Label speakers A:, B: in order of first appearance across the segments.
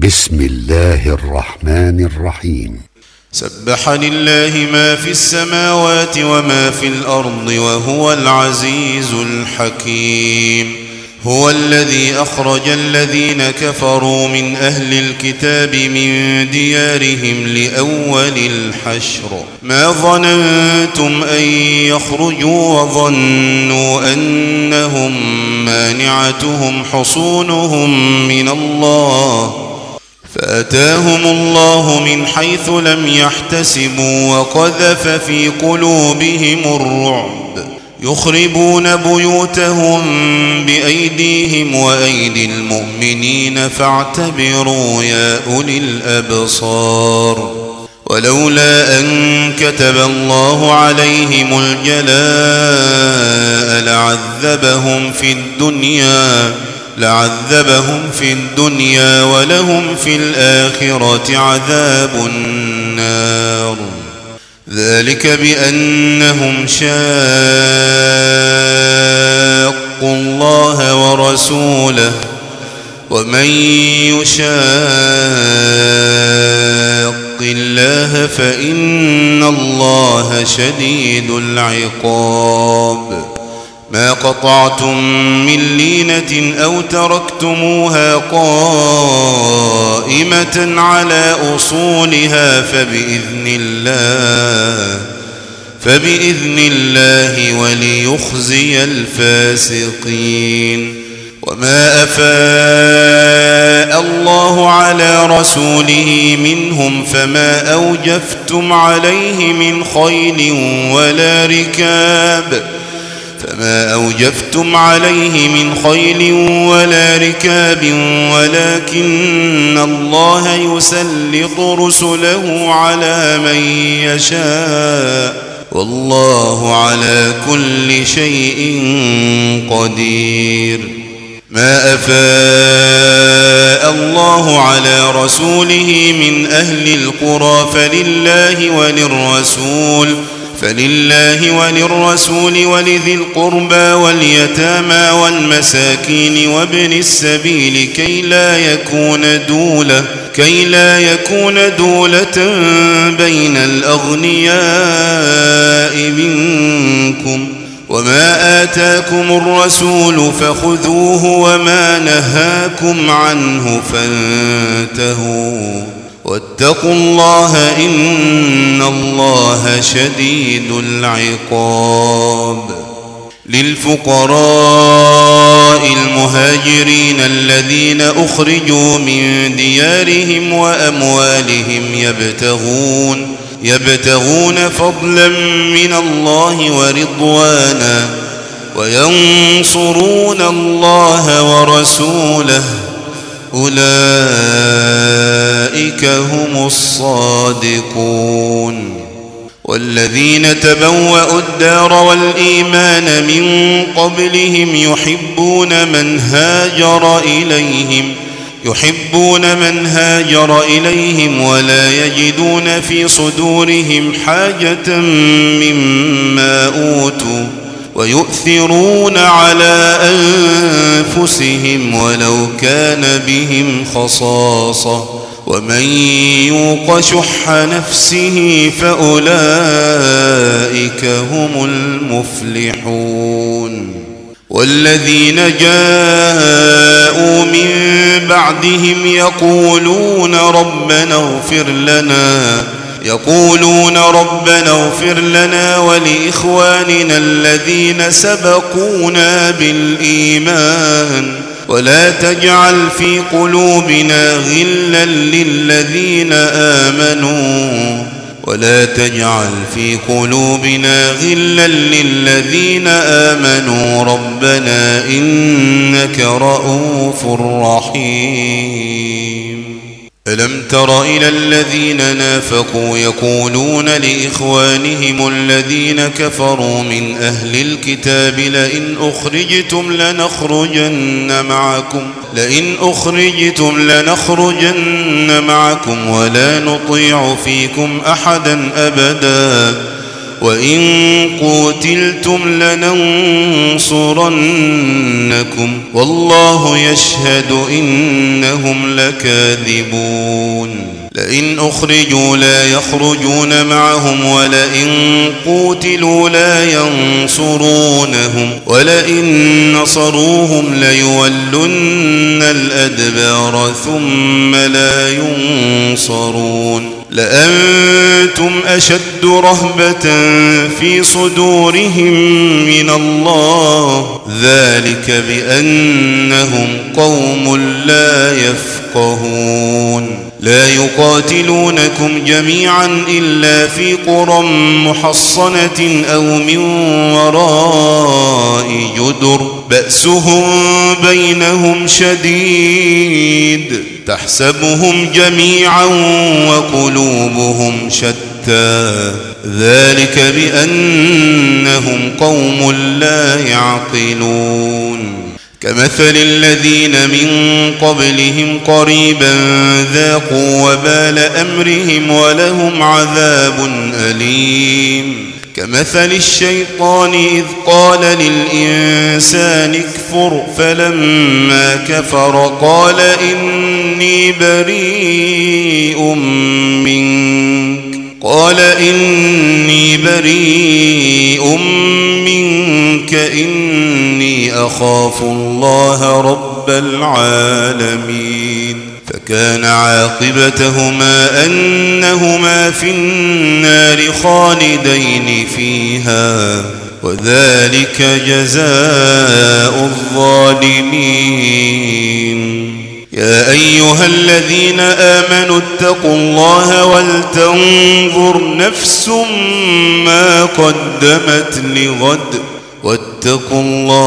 A: بسم الله الرحمن الرحيم.
B: سبح لله ما في السماوات وما في الأرض وهو العزيز الحكيم. هو الذي أخرج الذين كفروا من أهل الكتاب من ديارهم لأول الحشر ما ظننتم أن يخرجوا وظنوا أنهم مانعتهم حصونهم من الله فأتاهم الله من حيث لم يحتسبوا وقذف في قلوبهم الرعب يخربون بيوتهم بأيديهم وأيدي المؤمنين فاعتبروا يا أولي الأبصار. ولولا أن كتب الله عليهم الجلاء لعذبهم في الدنيا ولهم في الآخرة عذاب النار. ذلك بأنهم شاقوا الله ورسوله ومن يشاق الله فإن الله شديد العقاب. ما قطعتم من لينة أو تركتموها قائمة على أصولها فبإذن الله وليخزي الفاسقين. وما أفاء الله على رسوله منهم فما أوجفتم عليه من خيل ولا ركاب ولكن الله يسلط رسله على من يشاء والله على كل شيء قدير. ما أفاء الله على رسوله من أهل القرى فلله وللرسول ولذي القربى واليتامى والمساكين وابن السبيل كي لا يكون دولة بين الأغنياء منكم. وما آتاكم الرسول فخذوه وما نهاكم عنه فانتهوا واتقوا الله إن الله شديد العقاب. للفقراء المهاجرين الذين أخرجوا من ديارهم وأموالهم يبتغون فضلا من الله ورضوانا وينصرون الله ورسوله أولئك هم الصادقون. والذين تبوأوا الدار والإيمان من قبلهم يحبون من هاجر إليهم ولا يجدون في صدورهم حاجة مما أوتوا ويؤثرون على أنفسهم ولو كان بهم خصاصة ومن يوق شح نفسه فأولئك هم المفلحون. والذين جاءوا من بعدهم يقولون ربنا اغفر لنا ولإخواننا الذين سبقونا بالإيمان ولا تجعل في قلوبنا غلا للذين آمنوا ربنا إنك رؤوف رحيم. ألم تر إلى الذين نافقوا يقولون لإخوانهم الذين كفروا من أهل الكتاب لئن أخرجتم لنخرجن معكم ولا نطيع فيكم أحدا أبدا وإن قوتلتم لننصرنكم والله يشهد إنهم لكاذبون لئن أخرجوا لا يخرجون معهم ولئن قوتلوا لا ينصرونهم ولئن نصروهم ليولن الأدبار ثم لا ينصرون لأنتم أشد رهبة في صدورهم من الله ذلك بأنهم قوم لا يفقهون لا يقاتلونكم جميعا إلا في قرى محصنة أو من وراء جدر بأسهم بينهم شديد تحسبهم جميعا وقلوبهم شتى ذلك بأنهم قوم لا يعقلون كمثل الذين من قبلهم قريبا ذاقوا وبال أمرهم ولهم عذاب أليم كمثل الشيطان إذ قال للإنسان اكفر فلما كفر قال إني بريء منك إني أخاف الله رب العالمين فكان عاقبتهما أنهما في النار خالدين فيها وذلك جزاء الظالمين يا أيها الذين آمنوا اتقوا الله ولتنظر نفس ما قدمت لغد واتقوا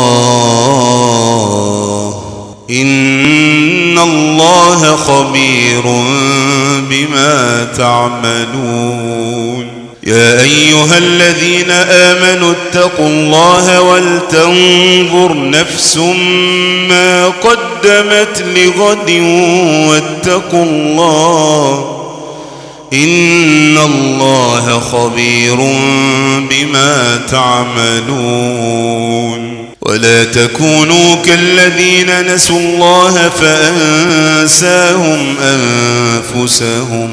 B: الله إن الله خبير بما تعملون يا أيها الذين آمنوا اتقوا الله ولتنظر نفس ما قدمت لغد واتقوا الله إن الله خبير بما تعملون ولا تكونوا كالذين نسوا الله فأنساهم أنفسهم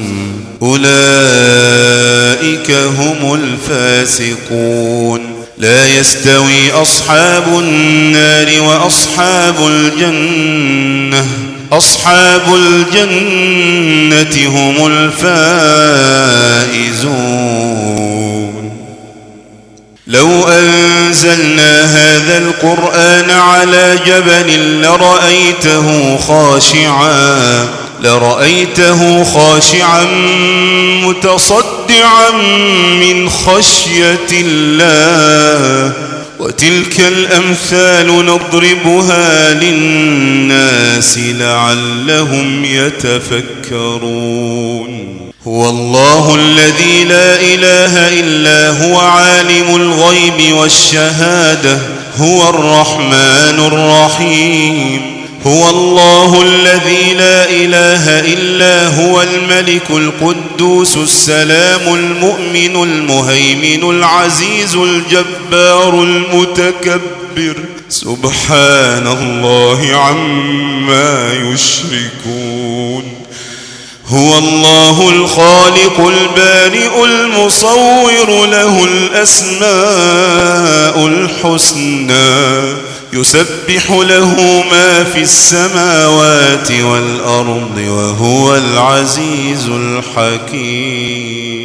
B: أولئك هم الفاسقون لا يستوي أصحاب النار وأصحاب الجنة أصحاب الجنة هم الفائزون لو أنزلنا هذا القرآن على جبل لرأيته خاشعا متصدعا من خشية الله وتلك الأمثال نضربها للناس لعلهم يتفكرون هو الله الذي لا إله إلا هو عالم الغيب والشهادة هو الرحمن الرحيم هو الله الذي لا إله إلا هو الملك القدوس السلام المؤمن المهيمن العزيز الجبار المتكبر سبحان الله عما يشركون هو الله الخالق البارئ المصور له الأسماء الحسنى يسبح له ما في السماوات والأرض وهو العزيز الحكيم